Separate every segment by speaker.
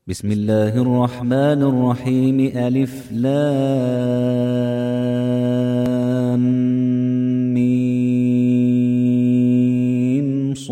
Speaker 1: بسم الله الرحمن الرحيم ألف لام ميم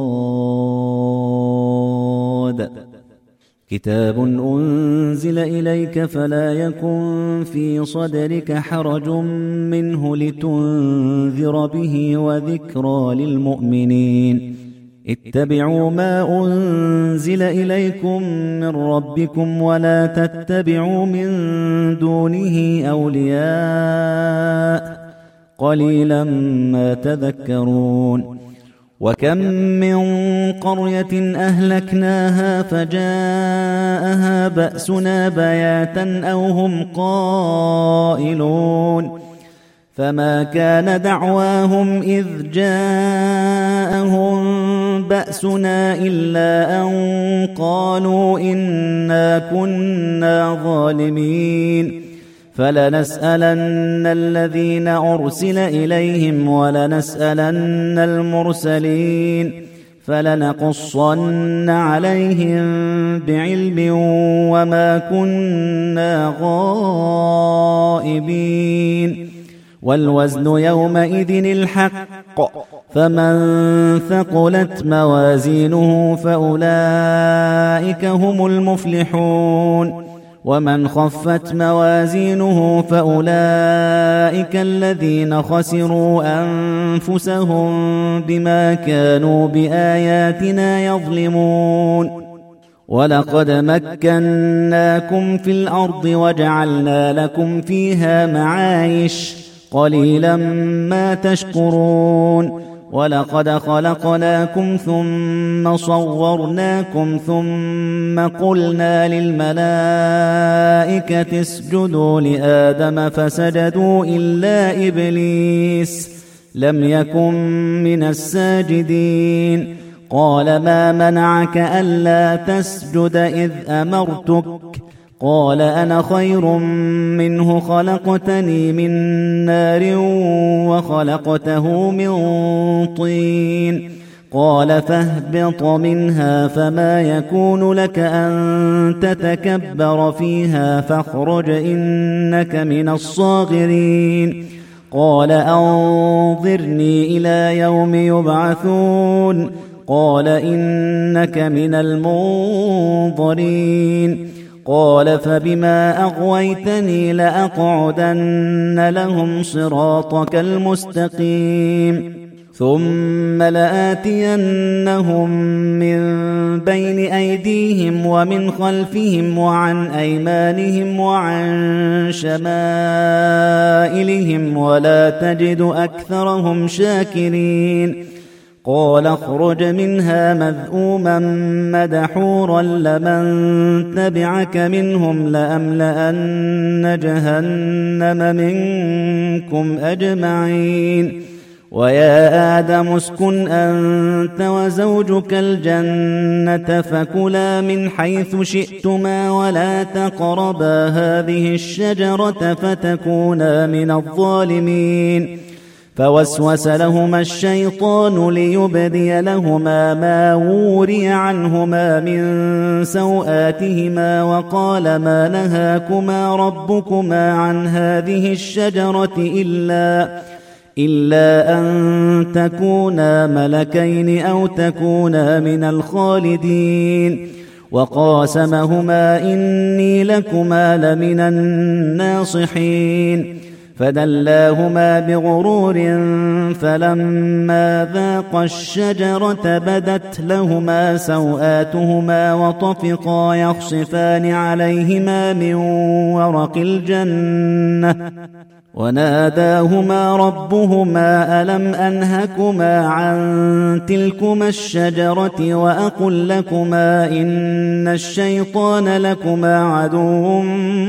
Speaker 1: صاد كتاب أنزل إليك فلا يكن في صدرك حرج منه لتنذر به وذكرى للمؤمنين اتبعوا ما أنزل إليكم من ربكم ولا تتبعوا من دونه أولياء قليلا ما تذكرون وكم من قرية أهلكناها فجاءها بأسنا بياتا أو هم قائلون فما كان دعواهم إذ جاءهم بأسنا إلا أن قالوا إنا كنا ظالمين فلنسألن الذين أرسل إليهم ولنسألن المرسلين فلنقصن عليهم بعلم وما كنا غائبين والوزن يومئذ الحق فمن ثقلت موازينه فأولئك هم المفلحون ومن خفت موازينه فأولئك الذين خسروا أنفسهم بما كانوا بآياتنا يظلمون ولقد مكناكم في الأرض وجعلنا لكم فيها معايش قليلا ما تشكرون ولقد خلقناكم ثم صورناكم ثم قلنا للملائكة اسجدوا لآدم فسجدوا إلا إبليس لم يكن من الساجدين قال ما منعك ألا تسجد إذ أمرتك قال أنا خير منه خلقتني من نار وخلقته من طين قال فاهبط منها فما يكون لك أن تتكبر فيها فاخرج إنك من الصاغرين قال أنظرني إلى يوم يبعثون قال إنك من المنظرين قال فبما أغويتني لأقعدن لهم صراطك المستقيم ثم لآتينهم من بين أيديهم ومن خلفهم وعن أيمانهم وعن شمائلهم ولا تجد أكثرهم شاكرين قال اخرج منها مذءوما مدحورا لمن تبعك منهم لأملأن جهنم منكم أجمعين ويا آدم اسكن أنت وزوجك الجنة فكلا من حيث شئتما ولا تقربا هذه الشجرة فتكونا من الظالمين فوسوس لهما الشيطان ليبدي لهما ما وري عنهما من سوآتهما وقال ما نهاكما ربكما عن هذه الشجرة إلا أن تكونا ملكين أو تكونا من الخالدين وقاسمهما إني لكما لمن الناصحين فدلاهما بغرور فلما ذاقا الشجرة بدت لهما سوآتهما وطفقا يخصفان عليهما من ورق الجنة وناداهما ربهما ألم أنهكما عن تلكما الشجرة وأقل لكما إن الشيطان لكما عدو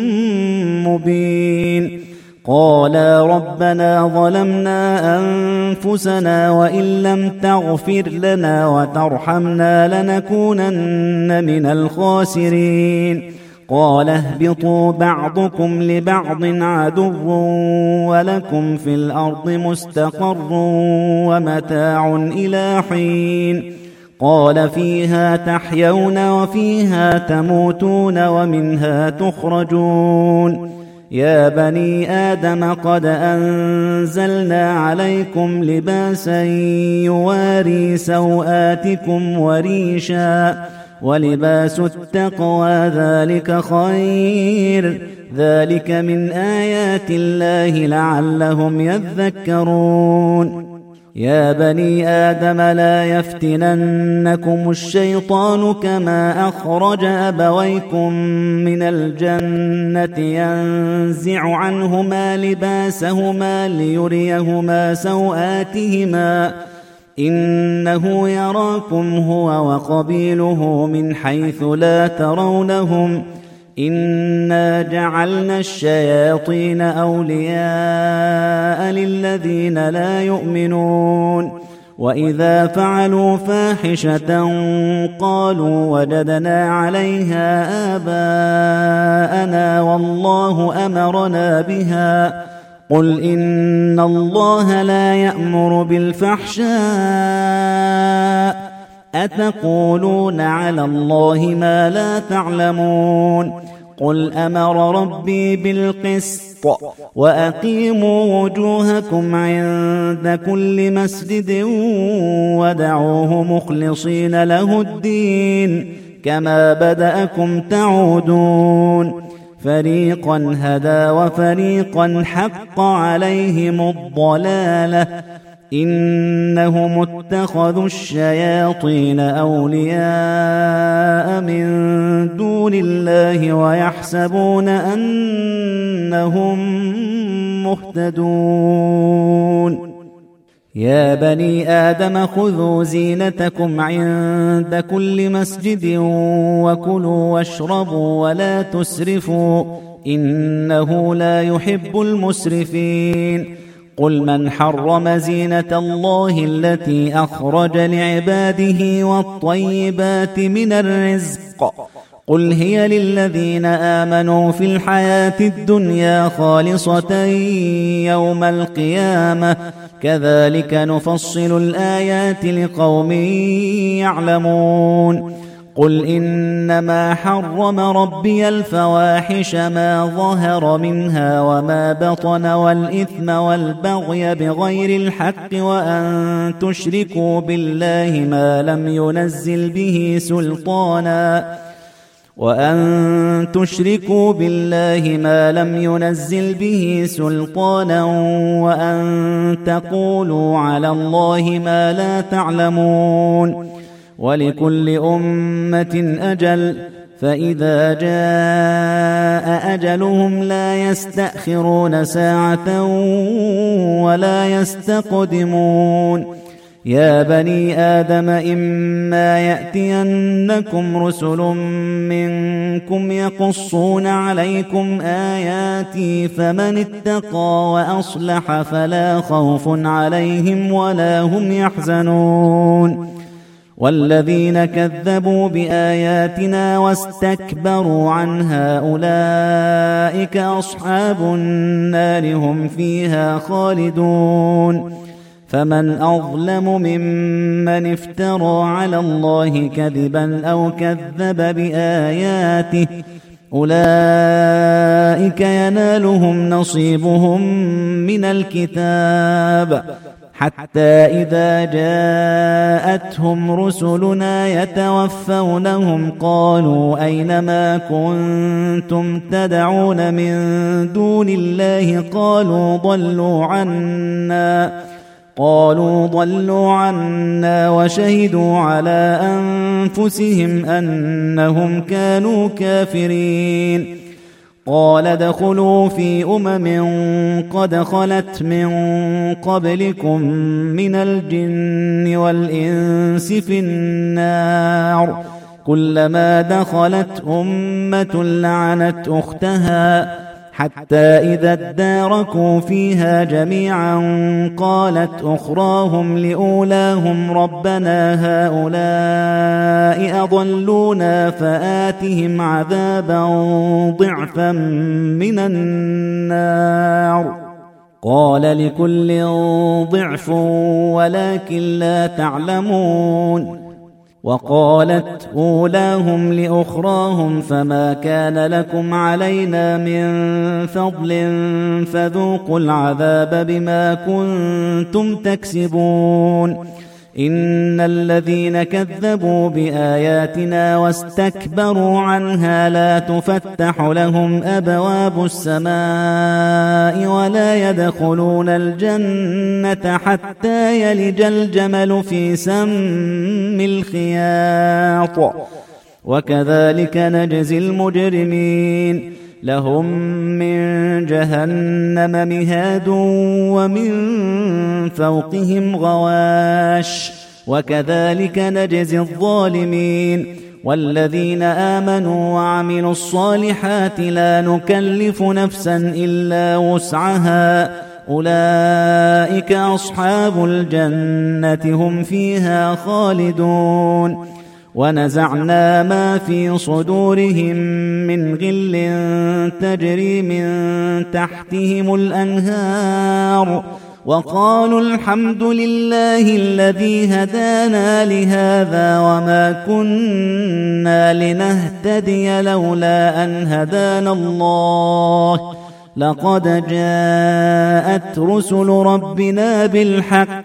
Speaker 1: مبين قالا ربنا ظلمنا أنفسنا وإن لم تغفر لنا وترحمنا لنكونن من الخاسرين قال اهبطوا بعضكم لبعض عدو ولكم في الأرض مستقر ومتاع إلى حين قال فيها تحيون وفيها تموتون ومنها تخرجون يا بني آدم قد أنزلنا عليكم لباسا يواري سوآتكم وريشا ولباس التقوى ذلك خير ذلك من آيات الله لعلهم يذكرون يا بني آدم لا يفتننكم الشيطان كما أخرج أبويكم من الجنة ينزع عنهما لباسهما ليريهما سوآتهما إنه يراكم هو وقبيله من حيث لا ترونهم إنا جعلنا الشياطين أولياء للذين لا يؤمنون وإذا فعلوا فاحشة قالوا وجدنا عليها آباءنا والله أمرنا بها قل إن الله لا يأمر بالفحشاء أتقولون على الله ما لا تعلمون قل أمر ربي بالقسط وأقيموا وجوهكم عند كل مسجد ودعوه مخلصين له الدين كما بدأكم تعودون فريقا هدى وفريقا حق عليهم الضلالة إنهم اتخذوا الشياطين أولياء من دون الله ويحسبون أنهم مهتدون يا بني آدم خذوا زينتكم عند كل مسجد وكلوا واشربوا ولا تسرفوا إنه لا يحب المسرفين قل من حرم زينة الله التي أخرج لعباده والطيبات من الرزق قل هي للذين آمنوا في الحياة الدنيا خالصة يوم القيامة كذلك نفصل الآيات لقوم يعلمون قل إنما حرم ربي الفواحش ما ظهر منها وما بطن والإثم والبغي بغير الحق وأن تشركوا بالله ما لم ينزل به سلطانا وأن تقولوا على الله ما لا تعلمون ولكل أمة أجل فإذا جاء أجلهم لا يستأخرون ساعة ولا يستقدمون يا بني آدم إما يأتينكم رسل منكم يقصون عليكم آياتي فمن اتقى وأصلح فلا خوف عليهم ولا هم يحزنون والذين كذبوا بآياتنا واستكبروا عنها أولئك أصحاب النار هم فيها خالدون فمن أظلم ممن افترى على الله كذبا أو كذب بآياته أولئك ينالهم نصيبهم من الكتاب حتى إذا جاءتهم رسلنا يتوفونهم قالوا أين ما كنتم تدعون من دون الله قالوا ضلوا عنا وشهدوا على أنفسهم أنهم كانوا كافرين قال ادخلوا في قد خلت من قبلكم من الجن والإنس في النار كلما دخلت أمة لعنت أختها حتى إذا اداركوا فيها جميعا قالت أخراهم لأولاهم ربنا هؤلاء أضلونا فآتهم عذابا ضعفا من النار قال لكل ضعف ولكن لا تعلمون وقالت أولاهم لأخراهم فما كان لكم علينا من فضل فذوقوا العذاب بما كنتم تكسبون إن الذين كذبوا بآياتنا واستكبروا عنها لا تفتح لهم أبواب السماء ولا يدخلون الجنة حتى يلج الجمل في سم الخياط وكذلك نجزي المجرمين لهم من جهنم مهاد ومن فوقهم غواش وكذلك نجزي الظالمين والذين آمنوا وعملوا الصالحات لا نكلف نفسا إلا وسعها أولئك أصحاب الجنة هم فيها خالدون ونزعنا ما في صدورهم من غل تجري من تحتهم الأنهار وقالوا الحمد لله الذي هدانا لهذا وما كنا لنهتدي لولا أن هدانا الله لقد جاءت رسل ربنا بالحق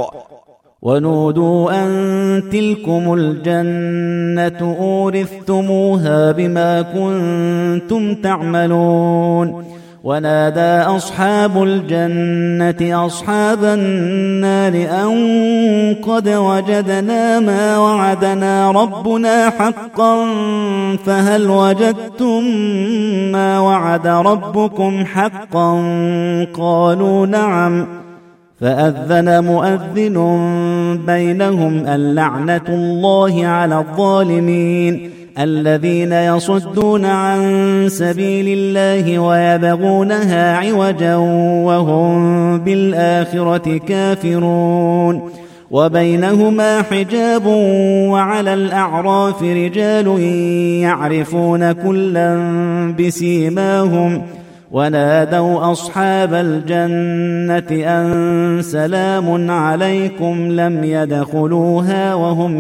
Speaker 1: ونودوا أن تلكم الجنة أورثتموها بما كنتم تعملون ونادى أصحاب الجنة أصحاب النار أن قد وجدنا ما وعدنا ربنا حقا فهل وجدتم ما وعد ربكم حقا قالوا نعم فأذن مؤذن بينهم اللعنة الله على الظالمين الذين يصدون عن سبيل الله ويبغونها عوجا وهم بالآخرة كافرون وبينهما حجاب وعلى الأعراف رجال يعرفون كلا بسيماهم ونادوا أصحاب الجنة أن سلام عليكم لم يدخلوها وهم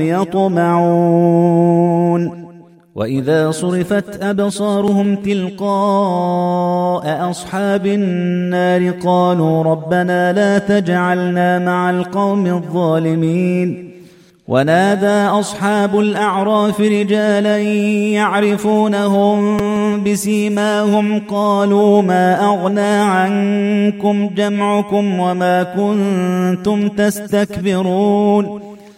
Speaker 1: يطمعون وإذا صرفت أبصارهم تلقاء أصحاب النار قالوا ربنا لا تجعلنا مع القوم الظالمين ونادى أصحاب الأعراف رجالا يعرفونهم بسيماهم قالوا ما أغنى عنكم جمعكم وما كنتم تستكبرون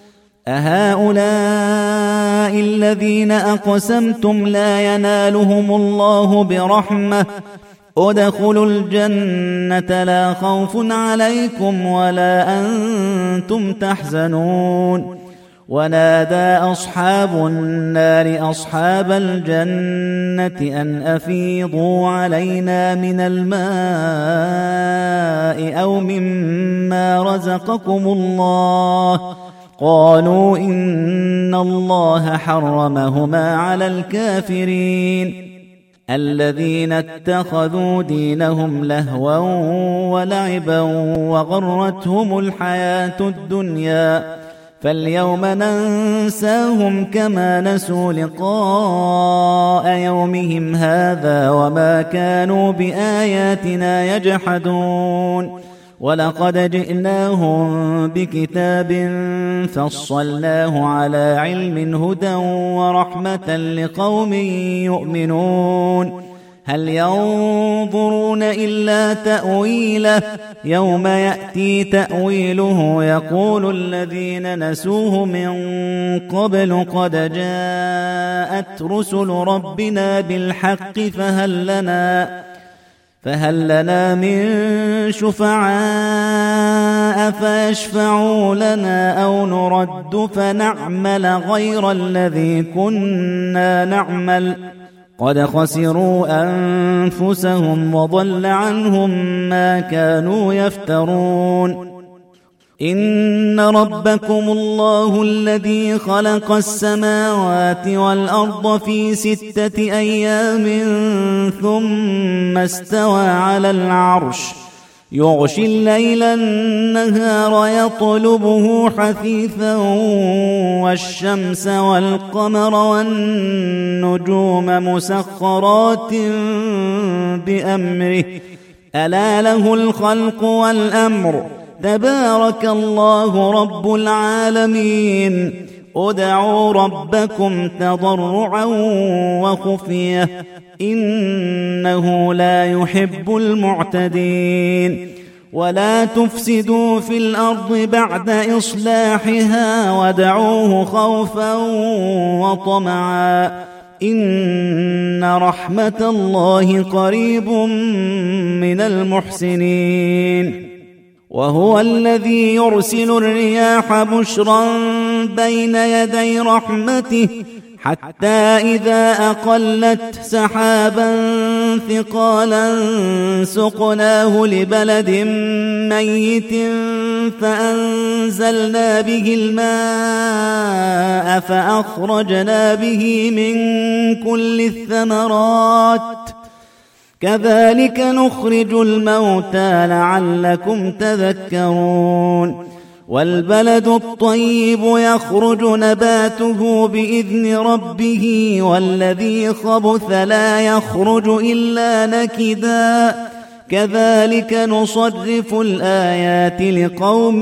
Speaker 1: أهؤلاء الذين أقسمتم لا ينالهم الله برحمة ادخلوا الجنة لا خوف عليكم ولا أنتم تحزنون ونادى أصحاب النار أصحاب الجنة أن أفيضوا علينا من الماء أو مما رزقكم الله قالوا إن الله حرمهما على الكافرين الذين اتخذوا دينهم لهوا ولعبا وغرتهم الحياة الدنيا فاليوم ننساهم كما نسوا لقاء يومهم هذا وما كانوا بآياتنا يجحدون ولقد جئناهم بكتاب فصلناه على علم هدى ورحمة لقوم يؤمنون هل ينظرون إلا تأويله يوم يأتي تأويله يقول الذين نسوه من قبل قد جاءت رسل ربنا بالحق فهل لنا من شفعاء فيشفعوا لنا أو نرد فنعمل غير الذي كنا نعمل قد خسروا أنفسهم وضل عنهم ما كانوا يفترون إن ربكم الله الذي خلق السماوات والأرض في 6 أيام ثم استوى على العرش يغشي الليل النهار يطلبه حثيثا والشمس والقمر والنجوم مسخرات بأمره ألا له الخلق والأمر تبارك الله رب العالمين ادعوا ربكم تضرعا وخفية إنه لا يحب المعتدين ولا تفسدوا في الأرض بعد إصلاحها ودعوه خوفا وطمعا إن رحمة الله قريب من المحسنين وهو الذي يرسل الرياح بشرا بين يدي رحمته حتى إذا أقلت سحابا ثقالا سقناه لبلد ميت فأنزلنا به الماء فأخرجنا به من كل الثمرات كذلك نخرج الموتى لعلكم تذكرون والبلد الطيب يخرج نباته بإذن ربه والذي خبث لا يخرج إلا نكدا كذلك نصرف الآيات لقوم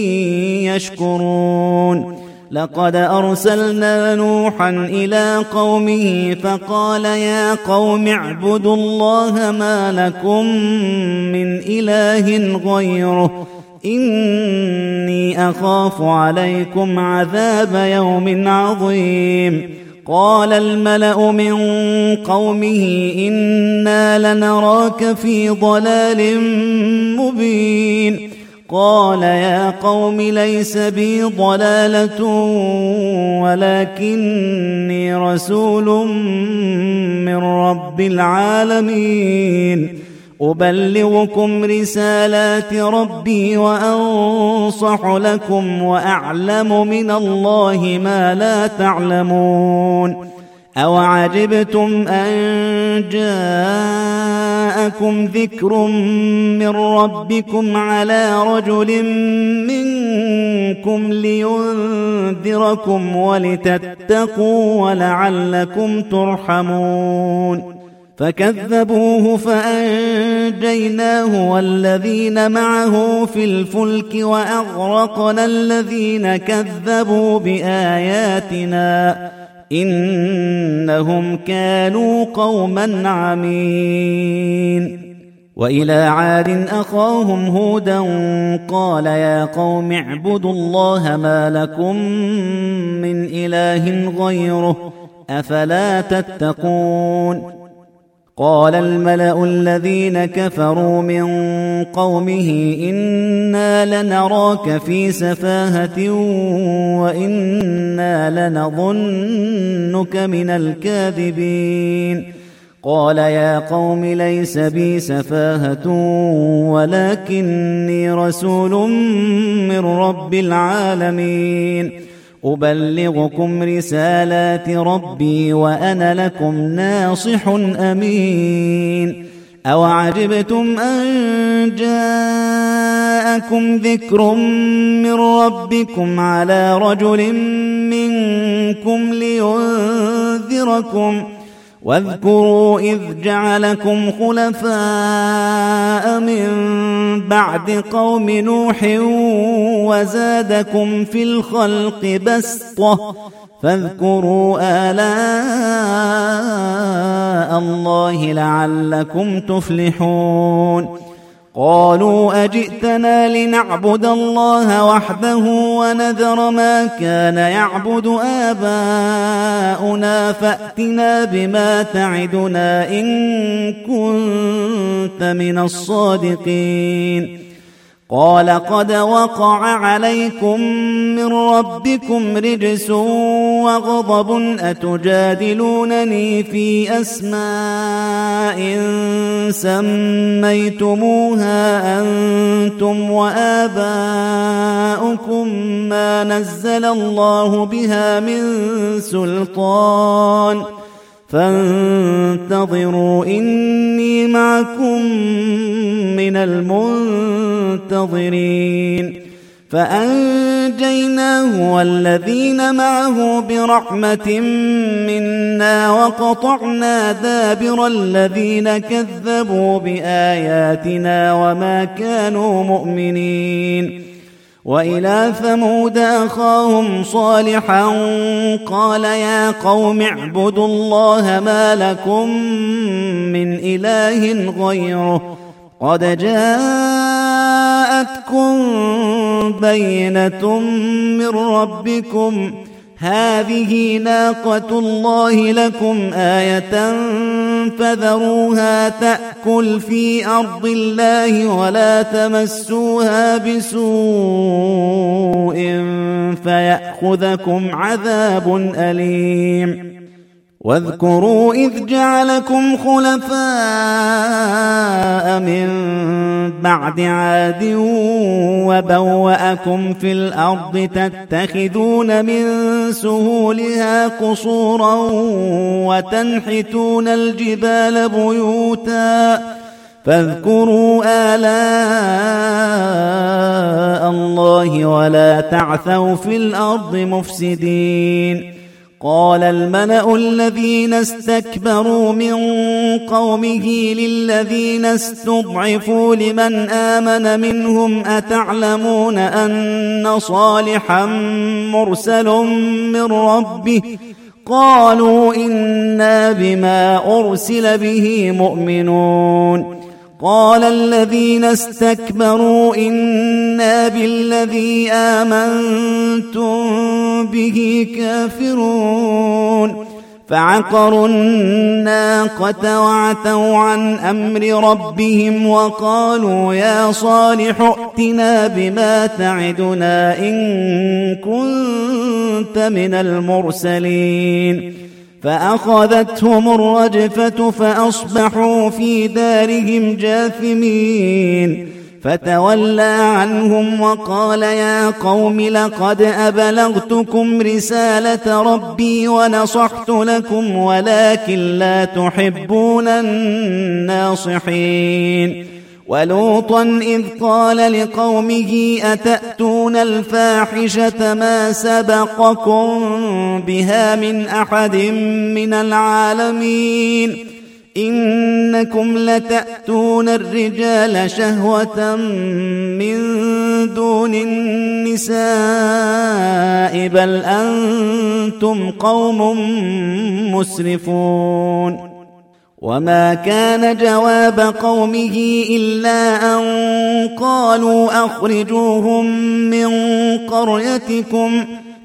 Speaker 1: يشكرون لقد أرسلنا نوحا إلى قومه فقال يا قوم اعبدوا الله ما لكم من إله غيره إني أخاف عليكم عذاب يوم عظيم قال الملأ من قومه إنا لنراك في ضلال مبين قال يا قوم ليس بي ضلالة ولكني رسول من رب العالمين أبلغكم رسالات ربي وأنصح لكم وأعلم من الله ما لا تعلمون أوعجبتم أن جاءكم ذكر من ربكم على رجل منكم لينذركم ولتتقوا ولعلكم ترحمون فكذبوه فأنجيناه والذين معه في الفلك وأغرقنا الذين كذبوا بآياتنا إنهم كانوا قوما عمين وإلى عاد أخاهم هودا قال يا قوم اعبدوا الله ما لكم من إله غيره أفلا تتقون قال الملأ الذين كفروا من قومه إنا لنراك في سفاهة وإنا لنظنك من الكاذبين قال يا قوم ليس بي سفاهة ولكني رسول من رب العالمين أبلغكم رسالات ربي وأنا لكم ناصح أمين أوعجبتم أن جاءكم ذكر من ربكم على رجل منكم لينذركم واذكروا إذ جعلكم خلفاء من بعد قوم نوح وزادكم في الخلق بسطة فاذكروا آلاء الله لعلكم تفلحون قالوا أجئتنا لنعبد الله وحده ونذر ما كان يعبد آباؤنا فأتنا بما تعدنا إن كنت من الصادقين قال قد وقع عليكم من ربكم رجس وغضب أتجادلونني في أسماء سميتموها أنتم وآباؤكم ما نزل الله بها من سلطان فانتظروا إني معكم من المنتظرين فأنجيناه والذين معه برحمة منا وقطعنا دابر الذين كذبوا بآياتنا وما كانوا مؤمنين وإلى ثمود أخاهم صالحا قال يا قوم اعبدوا الله ما لكم من إله غيره قد جاءتكم بينة من ربكم هذه ناقة الله لكم آية فذروها تأكل في أرض الله ولا تمسوها بسوء فيأخذكم عذاب أليم واذكروا إذ جعلكم خلفاء من بعد عاد وبوأكم في الأرض تتخذون من سهولها قصورا وتنحتون الجبال بيوتا فاذكروا آلاء الله ولا تعثوا في الأرض مفسدين قال الملأ الذين استكبروا من قومه للذين استضعفوا لمن آمن منهم أتعلمون أن صالحا مرسل من ربه قالوا إنا بما أرسل به مؤمنون قال الذين استكبروا إنا بالذي آمنتم به كافرون فعقروا الناقة وعتوا عن أمر ربهم وقالوا يا صالح ائتنا بما تعدنا إن كنت من المرسلين فأخذتهم الرجفة فأصبحوا في دارهم جاثمين فتولى عنهم وقال يا قوم لقد أبلغتكم رسالة ربي ونصحت لكم ولكن لا تحبون الناصحين ولوطا إذ قال لقومه أتأتون الفاحشة ما سبقكم بها من أحد من العالمين إنكم لتأتون الرجال شهوة من دون النساء بل أنتم قوم مسرفون وما كان جواب قومه إلا أن قالوا أخرجوهم من قريتكم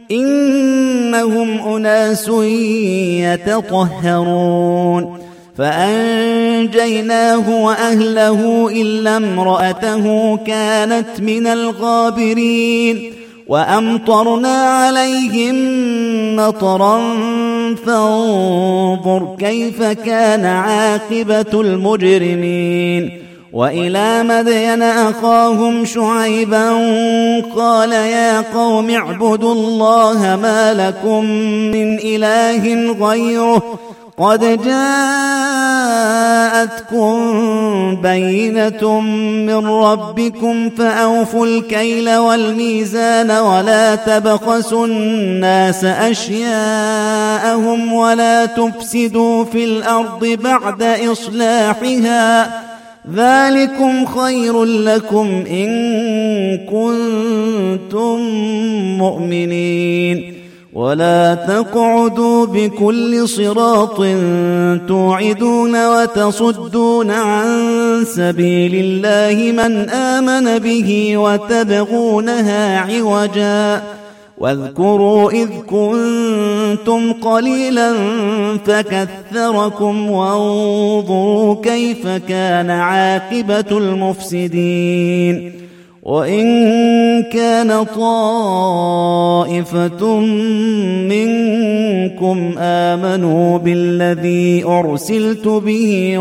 Speaker 1: إنهم أناس يتطهرون فأنجيناه وأهله إلا امرأته كانت من الغابرين وأمطرنا عليهم مطرا فانظر كيف كان عاقبة المجرمين وإلى مدين أخاهم شعيبا قال يا قوم اعبدوا الله ما لكم من إله غيره قد جاءتكم بينة من ربكم فأوفوا الكيل والميزان ولا تبخسوا الناس أشياءهم ولا تفسدوا في الأرض بعد إصلاحها ذلكم خير لكم إن كنتم مؤمنين ولا تقعدوا بكل صراط توعدون وتصدون عن سبيل الله من آمن به وتبغونها عوجا واذكروا إذ كنتم قليلا فكثركم وانظروا كيف كان عاقبة المفسدين وإن كان طائفة منكم آمنوا بالذي أرسلت به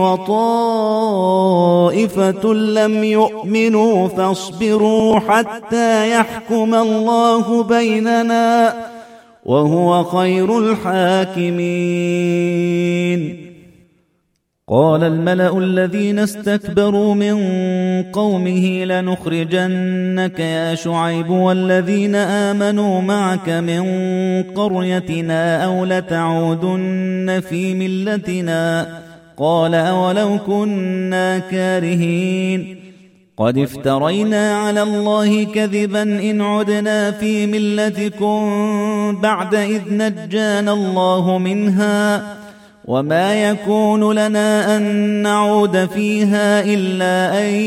Speaker 1: وطائفة لم يؤمنوا فاصبروا حتى يحكم الله بيننا وهو خير الحاكمين. قال الملأ الذين استكبروا من قومه لنخرجنك يا شعيب والذين آمنوا معك من قريتنا أو لتعودن في ملتنا. قال أولو كنا كارهين قد افترينا على الله كذبا إن عدنا في ملتكم بعد إذ نجانا الله منها وما يكون لنا أن نعود فيها إلا أن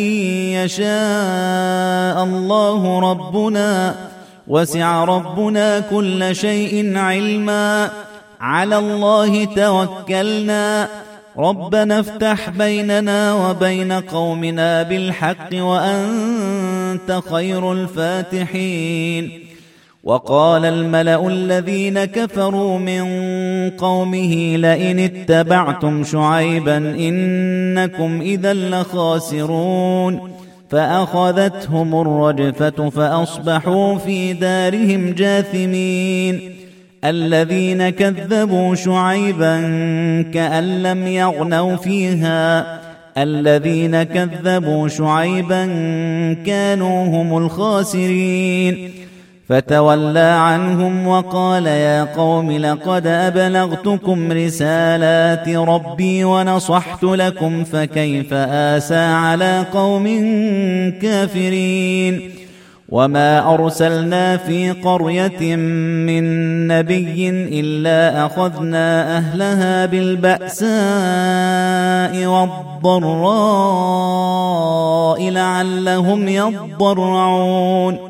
Speaker 1: يشاء الله ربنا وسع ربنا كل شيء علما على الله توكلنا ربنا افتح بيننا وبين قومنا بالحق وأنت خير الفاتحين. وقال الملأ الذين كفروا من قومه لئن اتبعتم شعيبا إنكم إذا لخاسرون فأخذتهم الرجفة فأصبحوا في دارهم جاثمين. الذين كذبوا شعيبا كأن لم يغنوا فيها الذين كذبوا شعيبا كانوا هم الخاسرين. فتولى عنهم وقال يا قوم لقد أبلغتكم رسالات ربي ونصحت لكم فكيف آسى على قوم كافرين. وما أرسلنا في قرية من نبي إلا أخذنا أهلها بالبأساء والضراء لعلهم يضرعون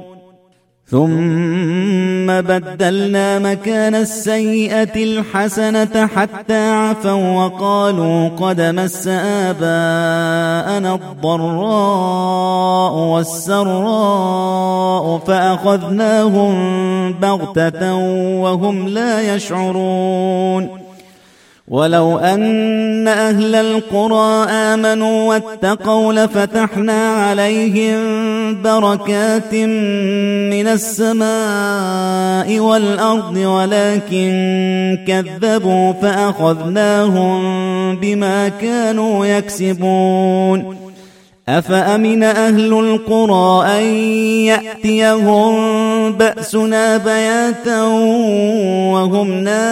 Speaker 1: ثم بدلنا مكان السيئة الحسنة حتى عفوا وقالوا قد مس آباءنا الضراء والسراء فأخذناهم بغتة وهم لا يشعرون. ولو أن أهل القرى آمنوا واتقوا لفتحنا عليهم بركات من السماء والأرض ولكن كذبوا فأخذناهم بما كانوا يكسبون. أفأمن أهل القرى أن يأتيهم بأسنا بياتا وهم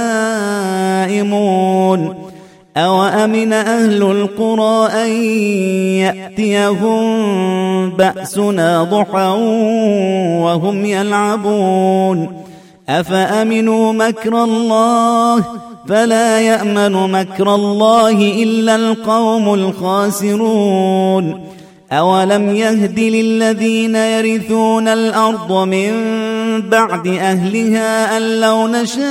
Speaker 1: نائمون أوأمن أهل القرى أن يأتيهم بأسنا ضحى وهم يلعبون أفأمنوا مكر الله فلا يأمن مكر الله إلا القوم الخاسرون. أولم يهد للذين يرثون الأرض من بعد أهلها أن لو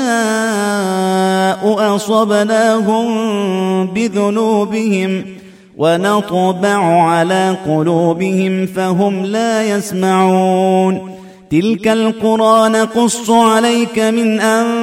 Speaker 1: نشاء أصبناهم بذنوبهم ونطبع على قلوبهم فهم لا يسمعون. تلك القرى نقص عليك من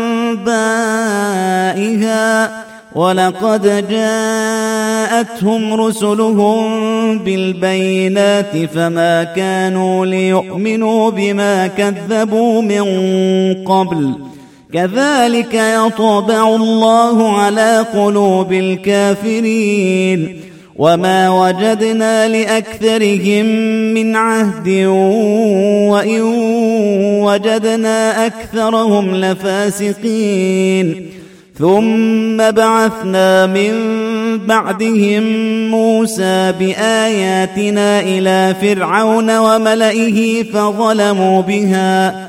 Speaker 1: أنبائها ولقد جاءتهم رسلهم بالبينات فما كانوا ليؤمنوا بما كذبوا من قبل كذلك يطبع الله على قلوب الكافرين. وما وجدنا لأكثرهم من عهد وإن وجدنا أكثرهم لفاسقين. ثم بعثنا من بعدهم موسى بآياتنا إلى فرعون وملئه فظلموا بها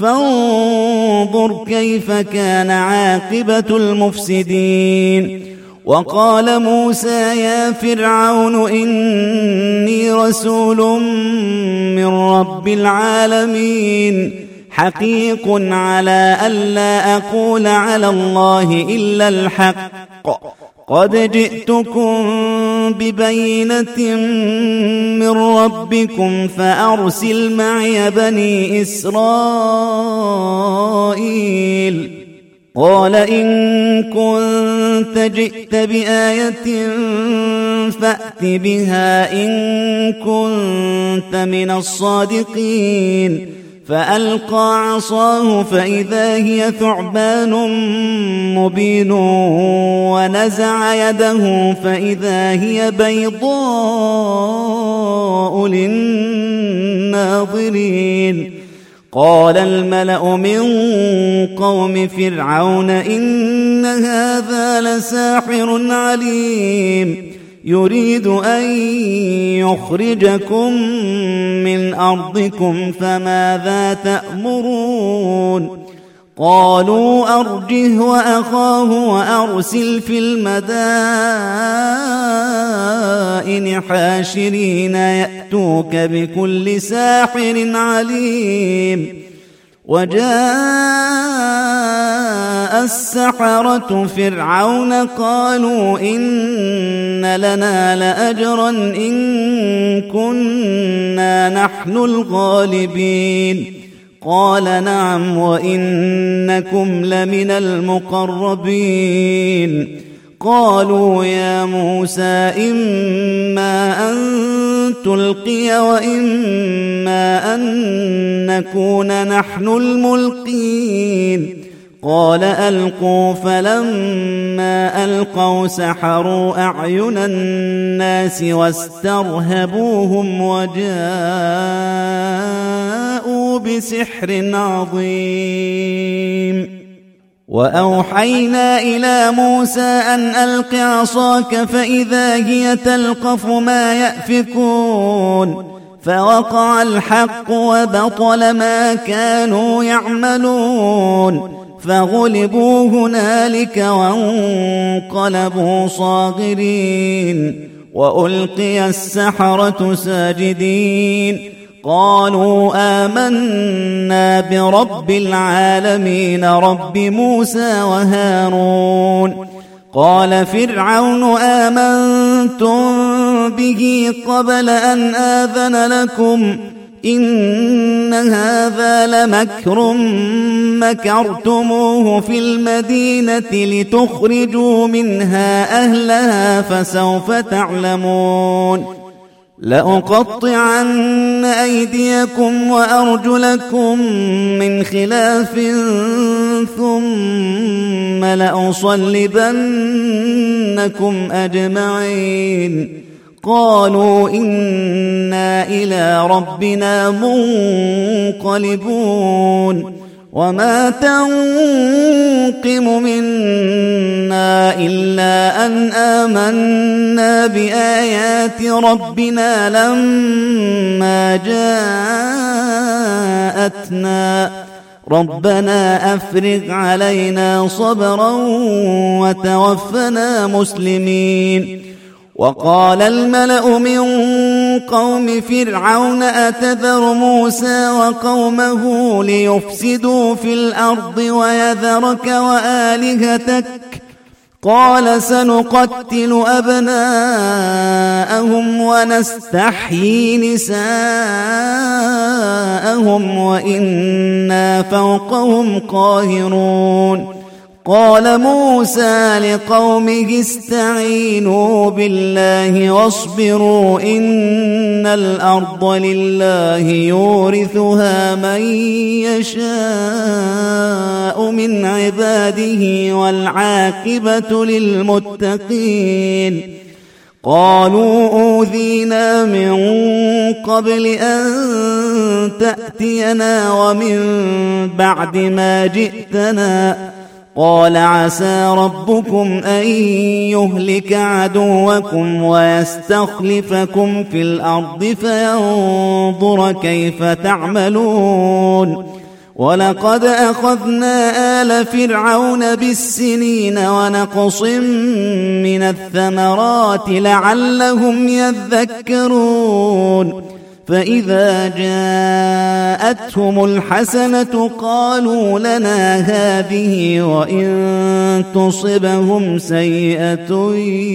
Speaker 1: فانظر كيف كان عاقبة المفسدين. وقال موسى يا فرعون إني رسول من رب العالمين حقيق على ألا أقول على الله إلا الحق قد جئتكم ببينة من ربكم فأرسل معي بني إسرائيل. قال إن كنت جئت بآية فأت بها إن كنت من الصادقين. فألقى عصاه فإذا هي ثعبان مبين ونزع يده فإذا هي بيضاء للناظرين قال الملأ من قوم فرعون إن هذا لساحر عليم يريد أن يخرجكم من أرضكم فماذا تأمرون قالوا أرجه وأخاه وأرسل في المدائن حاشرين يأتوك بكل ساحر عليم وجاء السحرة فرعون قالوا إن لنا لأجرا إن كنا نحن الغالبين قال نعم وإنكم لمن المقربين قالوا يا موسى إما أن تلقي وإما أن نكون نحن الملقين قال ألقوا فلما ألقوا سحروا أعين الناس واسترهبوهم وجاءوا بسحر عظيم وأوحينا إلى موسى أن ألق عصاك فإذا هي تلقف ما يأفكون فوقع الحق وبطل ما كانوا يعملون فغلبوا هنالك وانقلبوا صاغرين وألقي السحرة ساجدين قالوا آمنا برب العالمين رب موسى وهارون قال فرعون آمنتم به قبل أن آذن لكم إن هذا لمكر مكرتموه في المدينة لتخرجوا منها أهلها فسوف تعلمون لأقطعن أيديكم وأرجلكم من خلاف ثم لأصلبنكم أجمعين قالوا إنا إلى ربنا منقلبون وما تنقم منا إلا أن آمنا بآيات ربنا لما جاءتنا ربنا أفرغ علينا صبرا وتوفنا مسلمين وقال الملأ من قوم فرعون أتذر موسى وقومه ليفسدوا في الأرض ويذرك وآلهتك قال سنقتل أبناءهم ونستحيي نساءهم وإنا فوقهم قاهرون قال موسى لقومه استعينوا بالله واصبروا إن الأرض لله يورثها من يشاء من عباده والعاقبة للمتقين قالوا أوذينا من قبل أن تأتينا ومن بعد ما جئتنا قال عسى ربكم أن يهلك عدوكم ويستخلفكم في الأرض فينظر كيف تعملون ولقد أخذنا آل فرعون بالسنين ونقص من الثمرات لعلهم يذكرون فإذا جاءتهم الحسنة قالوا لنا هذه وإن تصبهم سيئة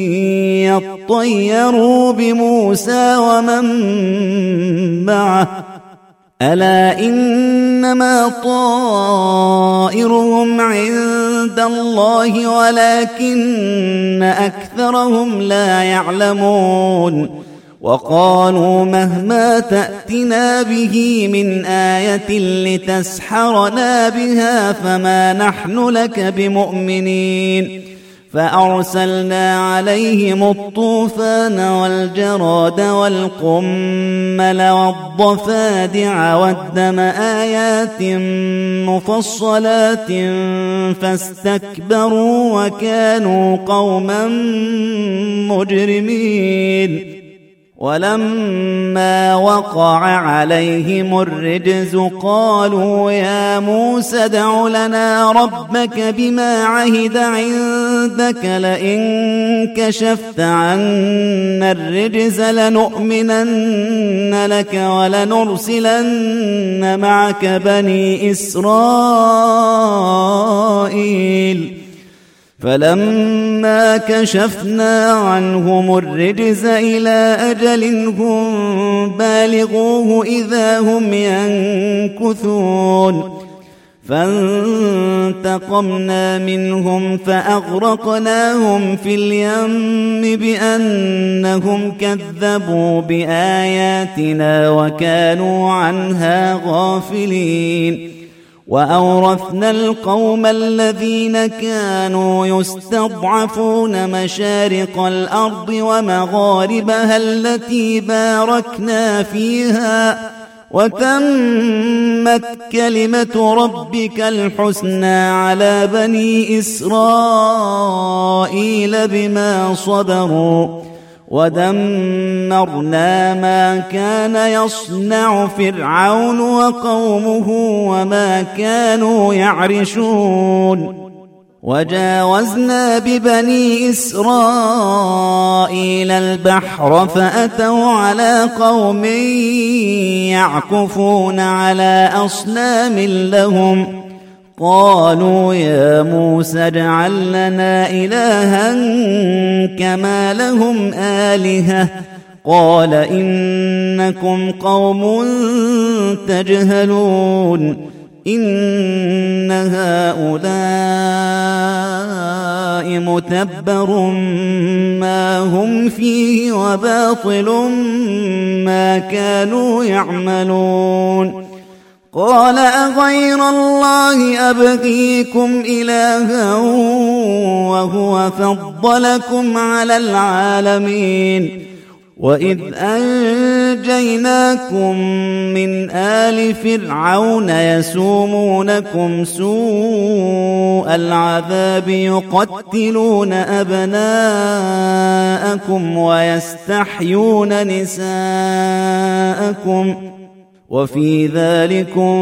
Speaker 1: يطيروا بموسى ومن معه ألا إنما طائرهم عند الله ولكن أكثرهم لا يعلمون
Speaker 2: وقالوا مهما تأتنا به من آية لتسحرنا بها فما نحن لك بمؤمنين فأرسلنا عليهم الطوفان والجراد والقمل والضفادع والدم آيات مفصلات فاستكبروا وكانوا قوما مجرمين ولما وقع عليهم الرجز قالوا يا موسى ادع لنا ربك بما عهد عندك لئن كشفت عنا الرجز لنؤمنن لك ولنرسلن معك بني إسرائيل فلما كشفنا عنهم الرجز إلى أجل هم بالغوه إذا هم ينكثون فانتقمنا منهم فأغرقناهم في اليم بأنهم كذبوا بآياتنا وكانوا عنها غافلين وأورثنا القوم الذين كانوا يستضعفون مشارق الأرض ومغاربها التي باركنا فيها وتمت كلمة ربك الحسنى على بني إسرائيل بما صبروا ودمرنا ما كان يصنع فرعون وقومه وما كانوا يعرشون وجاوزنا ببني إسرائيل البحر فأتوا على قوم يعكفون على أصنام لهم قالوا يا موسى اجعل لنا إلها كما لهم آلهة قال إنكم قوم تجهلون إن هؤلاء متبر ما هم فيه وباطل ما كانوا يعملون قال أغير الله أبغيكم إلها وهو فضلكم على العالمين وإذ أنجيناكم من آل فرعون يسومونكم سوء العذاب يقتلون أبناءكم ويستحيون نساءكم وفي ذلكم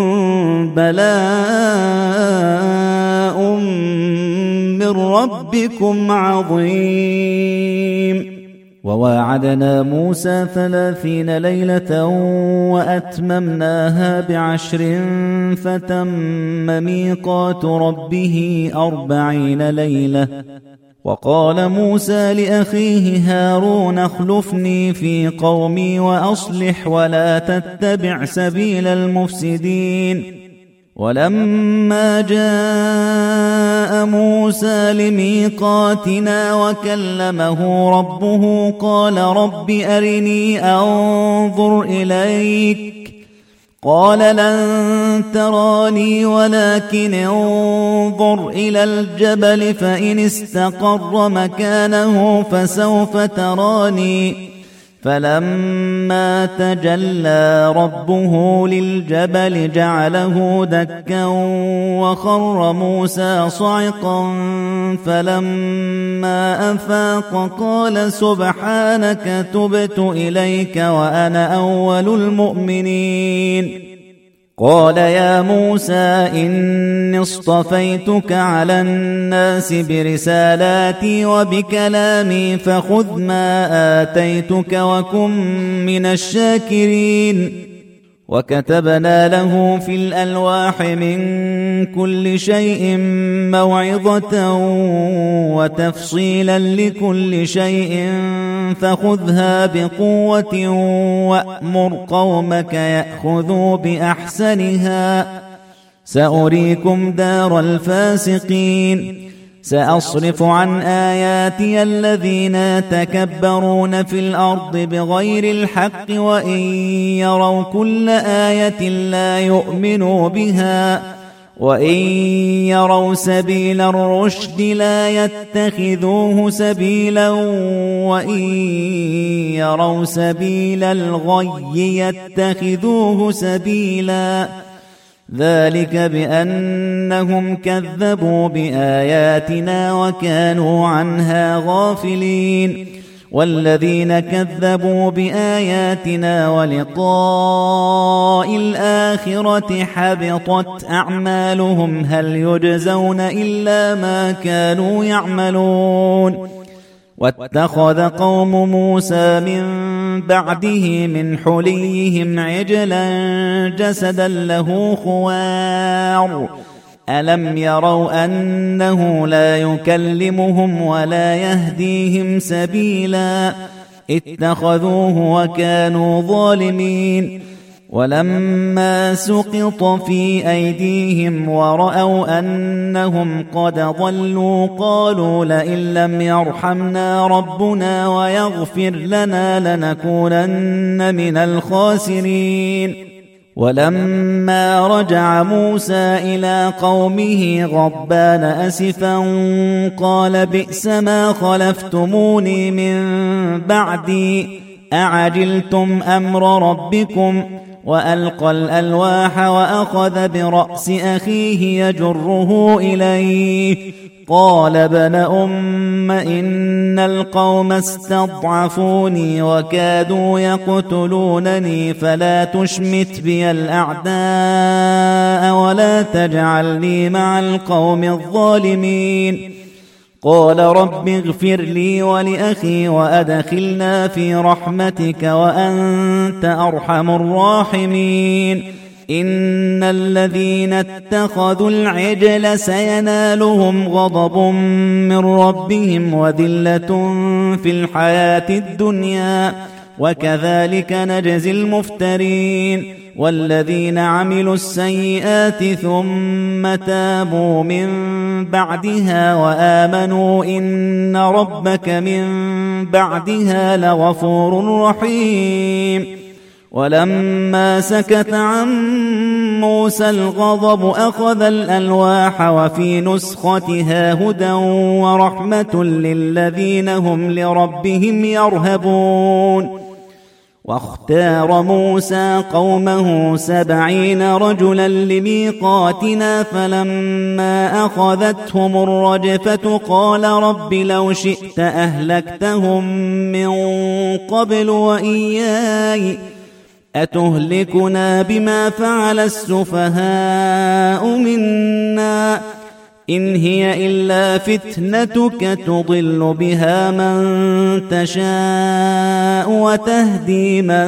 Speaker 2: بلاء من ربكم عظيم
Speaker 1: وواعدنا موسى 30 ليلة وأتممناها ب10 فتم ميقات ربه 40 ليلة وقال موسى لأخيه هارون اخلفني في قومي وأصلح ولا تتبع سبيل المفسدين ولما جاء موسى لميقاتنا وكلمه ربه قال رب أرني أنظر إليك قال لن تراني ولكن انظر إلى الجبل فإن استقر مكانه فسوف تراني فلما تجلى ربه للجبل جعله دكا وخر موسى صعقا فلما أفاق قال سبحانك تبت إليك وأنا أول المؤمنين قال يا موسى إني اصطفيتك على الناس برسالاتي وبكلامي فخذ ما آتيتك وكن من الشاكرين وكتبنا له في الألواح من كل شيء موعظة وتفصيلا لكل شيء فخذها بقوة وأمر قومك يأخذوا بأحسنها سأريكم دار الفاسقين
Speaker 2: سأصرف عن آياتي الذين يتكبرون في الأرض بغير الحق وإن يروا كل آية لا يؤمنوا بها وإن يروا سبيل الرشد لا يتخذوه سبيلا وإن يروا سبيل الغي يتخذوه سبيلا ذلك بأنهم كذبوا بآياتنا وكانوا عنها غافلين والذين كذبوا بآياتنا ولقاء الآخرة حبطت أعمالهم هل يجزون إلا ما كانوا يعملون واتخذ قوم موسى من بعده من حليهم عجلا جسدا له خوار ألم يروا أنه لا يكلمهم ولا يهديهم سبيلا اتخذوه وكانوا ظالمين ولما سقط في أيديهم ورأوا أنهم قد ضلوا قالوا لئن لم يرحمنا ربنا ويغفر لنا لنكونن من الخاسرين ولما رجع موسى إلى قومه غضبان أسفا قال بئس ما خلفتموني من بعدي أعجلتم أمر ربكم وألقى الألواح وأخذ برأس أخيه يجره إليه قال ابن أم إن القوم استضعفوني وكادوا يقتلونني فلا تشمت بي الأعداء ولا تجعلني مع القوم الظالمين قال رب اغفر لي ولأخي وأدخلنا في رحمتك وأنت أرحم الراحمين إن الذين اتخذوا العجل سينالهم غضب من ربهم وذلة في الحياة الدنيا وكذلك نجزي المفترين والذين عملوا السيئات ثم تابوا من بعدها وآمنوا إن ربك من بعدها لغفور رحيم ولما سكت عن موسى الغضب أخذ الألواح وفي نسختها هدى ورحمة للذين هم لربهم يرهبون واختار موسى قومه 70 رجلا لميقاتنا فلما أخذتهم الرجفة قال رب لو شئت أهلكتهم من قبل وإياي أتهلكنا بما فعل السفهاء منا إن هي إلا فتنتك تضل بها من تشاء وتهدي من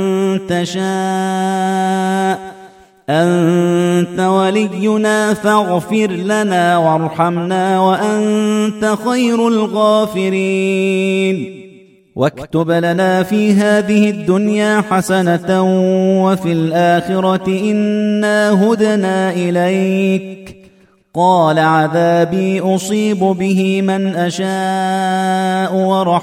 Speaker 2: تشاء أنت ولينا فاغفر لنا وارحمنا وأنت خير الغافرين واكتب لنا في هذه الدنيا حسنة وفي الآخرة إنا هدنا إليك قال عذابي أصيب به من أشاء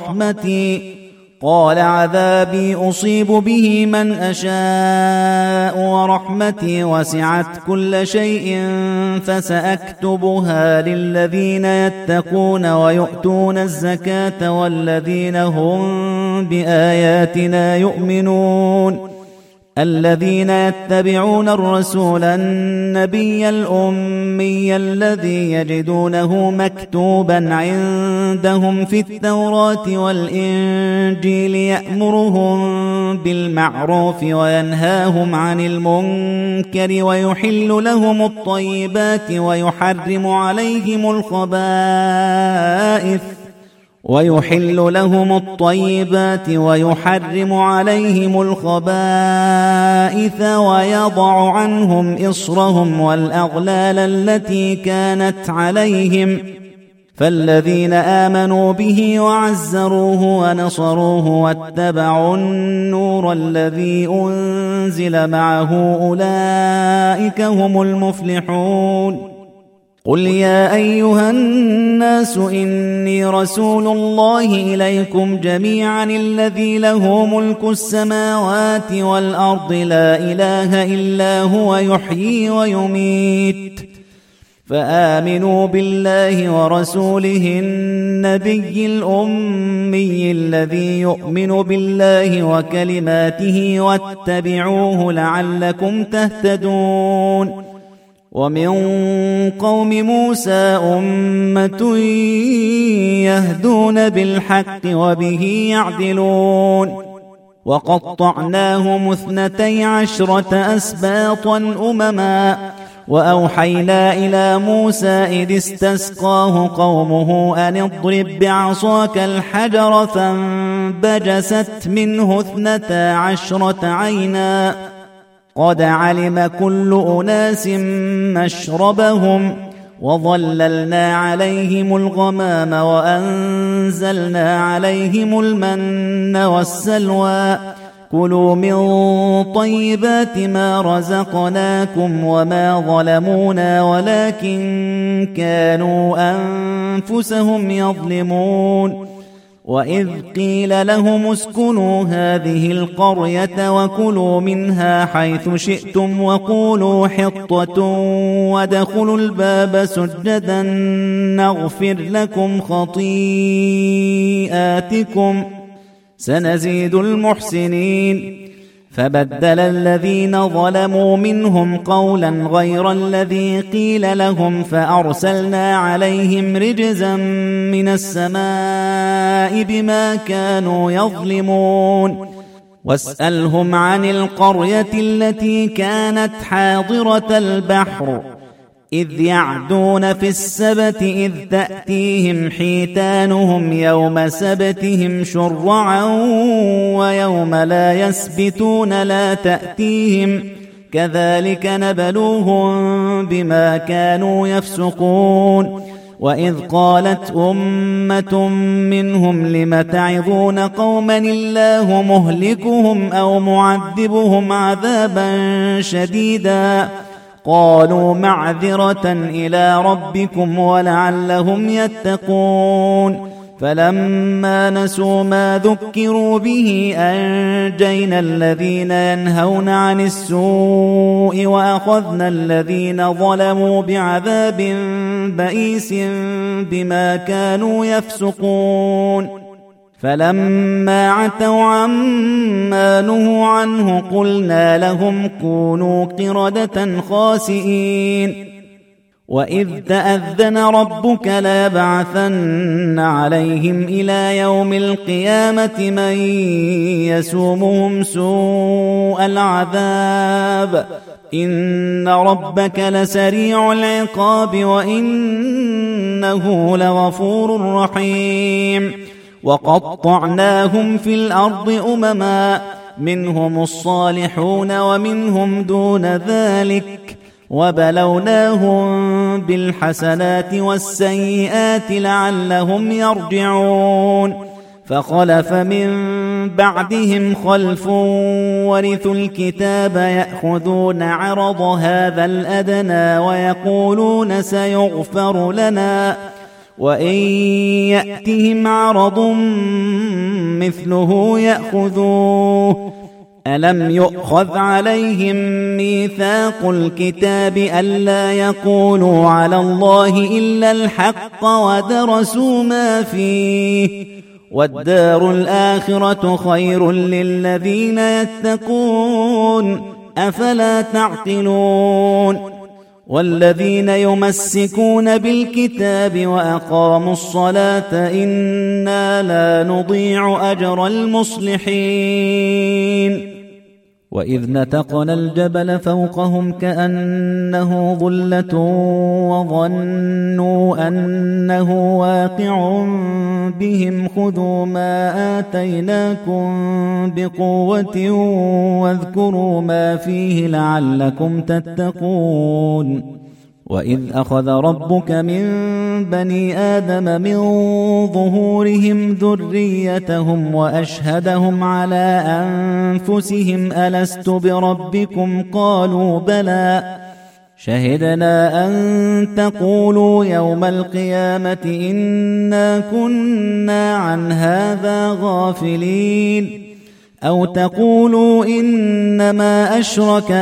Speaker 2: ورحمتي وسعت كل شيء فسأكتبها للذين يتقون ويؤتون الزكاة والذين هم بآياتنا يؤمنون الذين يتبعون الرسول النبي الأمي الذي يجدونه مكتوبا عندهم في التوراة والإنجيل يأمرهم بالمعروف وينهاهم عن المنكر ويحل لهم الطيبات ويحرم عليهم الخبائث ويضع عنهم إصرهم والأغلال التي كانت عليهم فالذين آمنوا به وعزروه ونصروه واتبعوا النور الذي أنزل معه أولئك هم المفلحون قل يا أيها الناس إني رسول الله إليكم جميعا الذي له ملك السماوات والأرض لا إله إلا هو يحيي ويميت فآمنوا بالله ورسوله النبي الأمي الذي يؤمن بالله وكلماته واتبعوه لعلكم تهتدون ومن قوم موسى أمة يهدون بالحق وبه يعدلون وقطعناهم 12 أسباطا أمما وأوحينا إلى موسى إذ استسقاه قومه أن اضرب بعصاك الحجر فانبجست منه 12 عينا قد علم كل أناس مشربهم وظللنا عليهم الغمام وأنزلنا عليهم المن والسلوى كلوا من طيبات ما رزقناكم وما ظلمونا ولكن كانوا أنفسهم يظلمون وإذ قيل لهم اسكنوا هذه القرية وكلوا منها حيث شئتم وقولوا حطة وادخلوا الباب سجدا نغفر لكم خطيئاتكم سنزيد المحسنين فبدل الذين ظلموا منهم قولا غير الذي قيل لهم فأرسلنا عليهم رجزا من السماء بما كانوا يظلمون واسألهم عن القرية التي كانت حاضرة البحر إذ يعدون في السبت إذ تأتيهم حيتانهم يوم سبتهم شرعا ويوم لا يسبتون لا تأتيهم كذلك نبلوهم بما كانوا يفسقون وإذ قالت أمة منهم لم تعظون قوما الله مهلكهم أو معذبهم عذابا شديدا قالوا معذرة إلى ربكم ولعلهم يتقون فلما نسوا ما ذكروا به أنجينا الذين ينهون عن السوء وأخذنا الذين ظلموا بعذاب بئيس بما كانوا يفسقون فلما عتوا عما نهوا عنه قلنا لهم كونوا قردة خاسئين وإذ تأذن ربك ليبعثن عليهم إلى يوم القيامة من يسومهم سوء العذاب إن ربك لسريع العقاب وإنه لغفور رحيم وقطعناهم في الأرض أمما منهم الصالحون ومنهم دون ذلك وبلوناهم بالحسنات والسيئات لعلهم يرجعون فخلف من بعدهم خلف ورثوا الكتاب يأخذون عرض هذا الأدنى ويقولون سيغفر لنا وإن يأتهم عرض مثله يأخذوه ألم يؤخذ عليهم ميثاق الكتاب ألا يقولوا على الله إلا الحق ودرسوا ما فيه والدار الآخرة خير للذين يتقون أفلا تعقلون والذين يمسكون بالكتاب وأقاموا الصلاة إنا لا نضيع أجر المصلحين وإذ نتقنا الجبل فوقهم كأنه ظلة وظنوا أنه واقع بهم خذوا ما آتيناكم بقوة واذكروا ما فيه لعلكم تتقون وإذ أخذ ربك من بني آدم من ظهورهم ذريتهم وأشهدهم على أنفسهم ألست بربكم قالوا بلى
Speaker 1: شهدنا أن تقولوا يوم القيامة إنا كنا عن هذا غافلين أو تقولوا إنما أشرك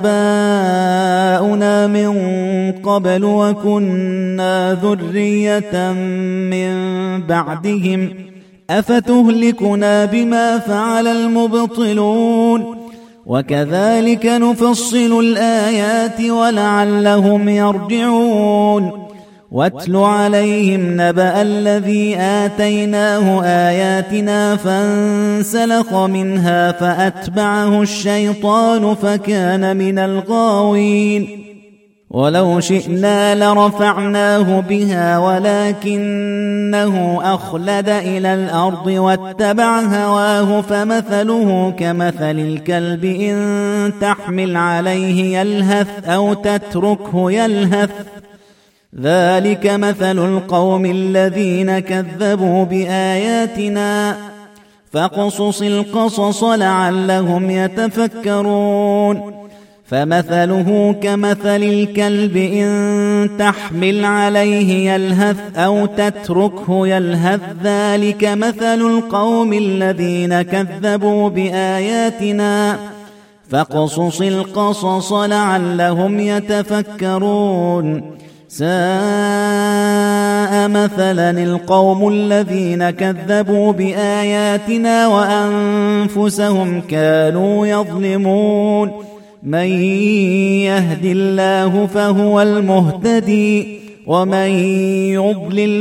Speaker 1: آباؤنا من قبل وكنا ذرية من بعدهم أفتهلكنا بما فعل المبطلون وكذلك نفصل الآيات ولعلهم يرجعون واتل عليهم نبأ الذي آتيناه آياتنا فانسلخ منها فأتبعه الشيطان فكان من الغاوين ولو شئنا لرفعناه بها ولكنه أخلد إلى الأرض واتبع هواه فمثله كمثل الكلب إن تحمل عليه يلهث أو تتركه يلهث ذلك مثل القوم الذين كذبوا بآياتنا فاقصص القصص لعلهم يتفكرون فمثله كمثل الكلب إن تحمل عليه يلهث أو تتركه يلهث ذلك مثل القوم الذين كذبوا بآياتنا فاقصص القصص لعلهم يتفكرون ساء مثلا القوم الذين كذبوا بآياتنا وأنفسهم كانوا يظلمون من يهد الله فهو المهتدي ومن يضلل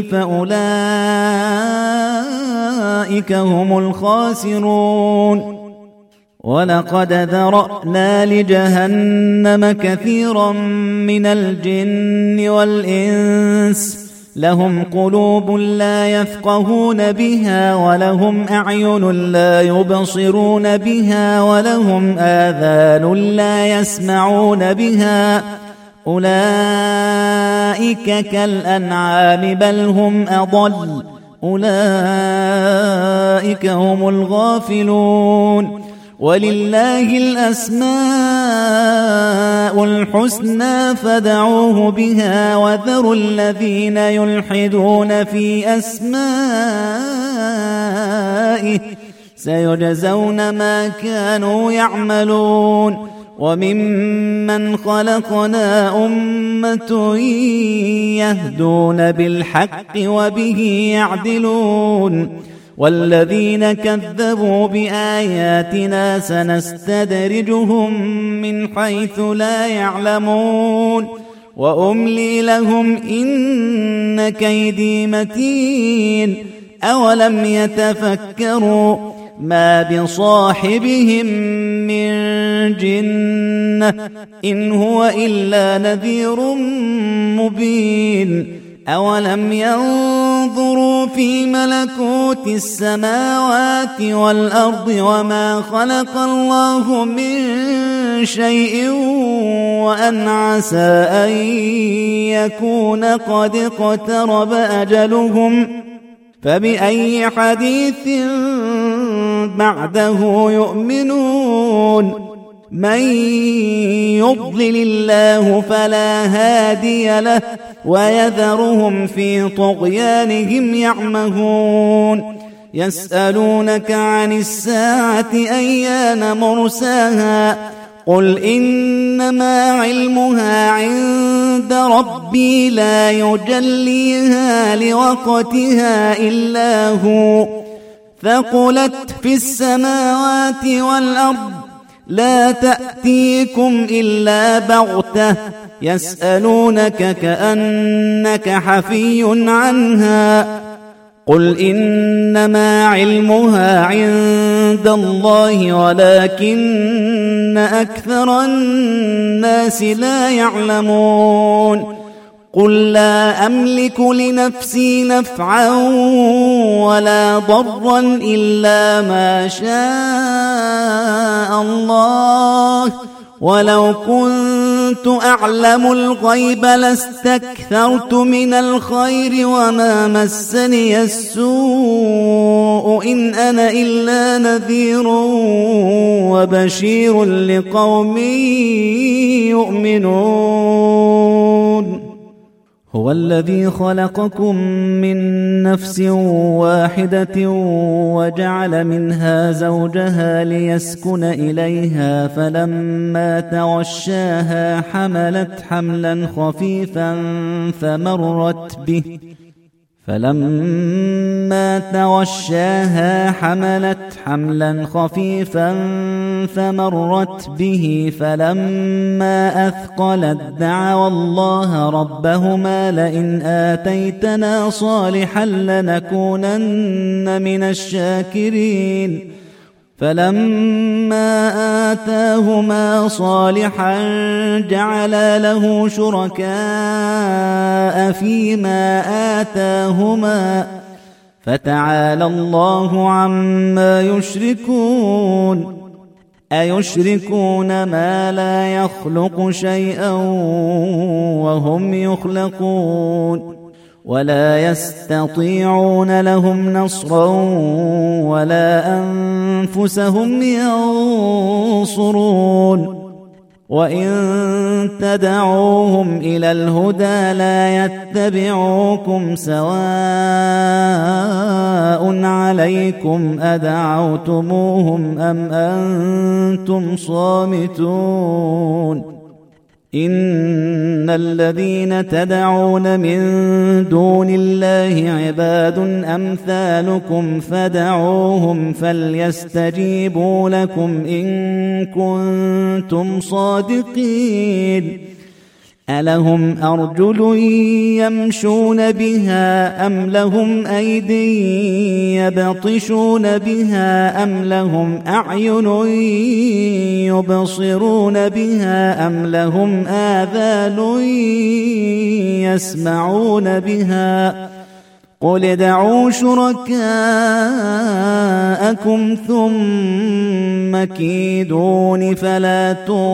Speaker 1: فأولئك هم الخاسرون ولقد ذرأنا لجهنم كثيرا من الجن والإنس لهم قلوب لا يفقهون بها ولهم أعين لا يبصرون بها ولهم آذان لا يسمعون بها أولئك كالأنعام بل هم أضل أولئك هم الغافلون ولله الأسماء الحسنى فادعوه بها وذروا الذين يلحدون في أسمائه سيجزون ما كانوا يعملون وممن خلقنا أمة يهدون بالحق وبه يعدلون والذين كذبوا بآياتنا سنستدرجهم من حيث لا يعلمون وأملي لهم إن كيدي متين أولم يتفكروا ما بصاحبهم من جنة إن هو إلا نذير مبين أولم ينظروا في ملكوت السماوات والأرض وما خلق الله من شيء وأن عسى أن يكون قد اقترب أجلهم فبأي حديث بعده يؤمنون من يضلل الله فلا هادي له ويذرهم في طغيانهم يعمهون يسألونك عن الساعة أيان مرساها قل إنما علمها عند ربي لا يجليها لوقتها إلا هو ثقلت في السماوات والأرض لا تأتيكم إلا بغتة يسألونك كأنك حفي عنها قل إنما علمها عند الله ولكن أكثر الناس لا يعلمون قل لا أملك لنفسي نفعا ولا ضرا إلا ما شاء الله
Speaker 2: ولو كنت أعلم الغيب لاستكثرت من الخير وما مسني السوء إن أنا إلا نذير وبشير لقوم يؤمنون.
Speaker 1: هو الذي خلقكم من نفس واحدة وجعل منها زوجها ليسكن إليها فلما تغشاها حملت حملا خفيفا فمرت به فلما أثقلت دعوا الله ربهما لئن آتيتنا صالحا لنكونن من الشاكرين. فلما آتاهما صالحا جعلا له شركاء فيما آتاهما فتعالى الله عما يشركون. أيشركون ما لا يخلق شيئا وهم يخلقون ولا يستطيعون لهم نصرا ولا أنفسهم ينصرون. وإن تدعوهم إلى الهدى لا يتبعوكم سواء عليكم أدعوتموهم أم أنتم صامتون. إن الذين تدعون من دون الله عباد أمثالكم فدعوهم فليستجيبوا لكم إن كنتم صادقين. ألهم أرجل يمشون بها أم لهم أيدي يبطشون بها أم لهم أعين يبصرون بها أم لهم آذان يسمعون بها قل ادعوا شركاءكم ثم كيدون فلا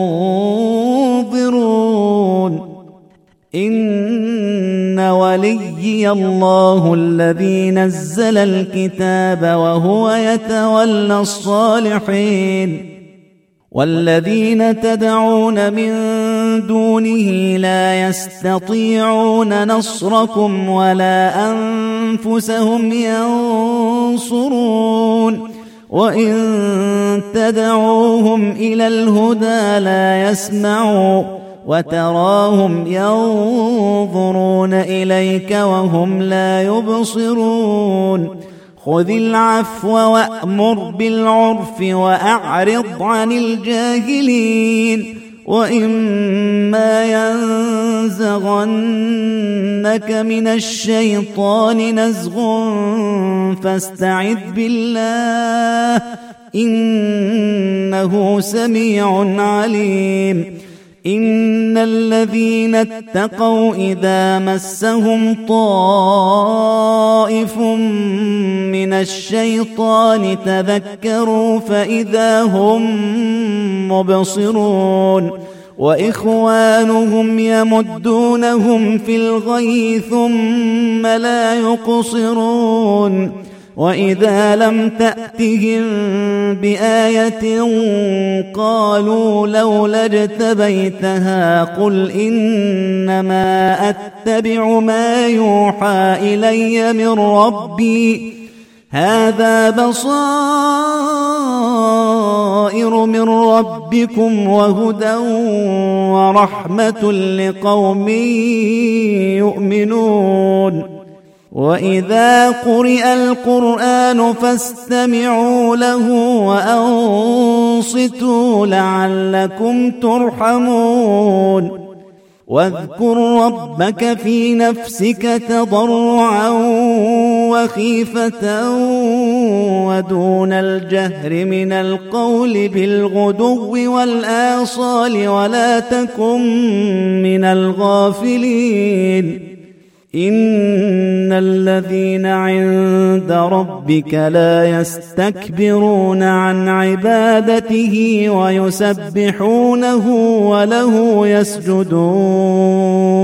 Speaker 1: تنظرون. إن وليي الله الذي نزل الكتاب وهو يتولى الصالحين. والذين تدعون من دونه لا يستطيعون نصركم ولا أنفسهم ينصرون. وإن تدعوهم إلى الهدى لا يسمعوا وتراهم ينظرون إليك وهم لا يبصرون. خذ العفو وأمر بالعرف وأعرض عن الجاهلين. وإما ينزغنك من الشيطان نزغ فاستعذ بالله إنه سميع عليم. إن الذين اتقوا إذا مسهم طائف من الشيطان تذكروا فإذا هم مبصرون. وإخوانهم يمدونهم في الغي ثم لا يقصرون. وإذا لم تأتهم بآية قالوا لولا اجتبيتها قل إنما أتبع ما يوحى إلي من ربي هذا بصائر من ربكم وهدى ورحمة لقوم يؤمنون. وإذا قرئ القرآن فاستمعوا له وأنصتوا لعلكم ترحمون. واذكر ربك في نفسك تضرعا وخيفة ودون الجهر من القول بالغدو والآصال ولا تكن من الغافلين.
Speaker 2: إن الذين عند ربك لا يستكبرون عن عبادته ويسبحونه وله يسجدون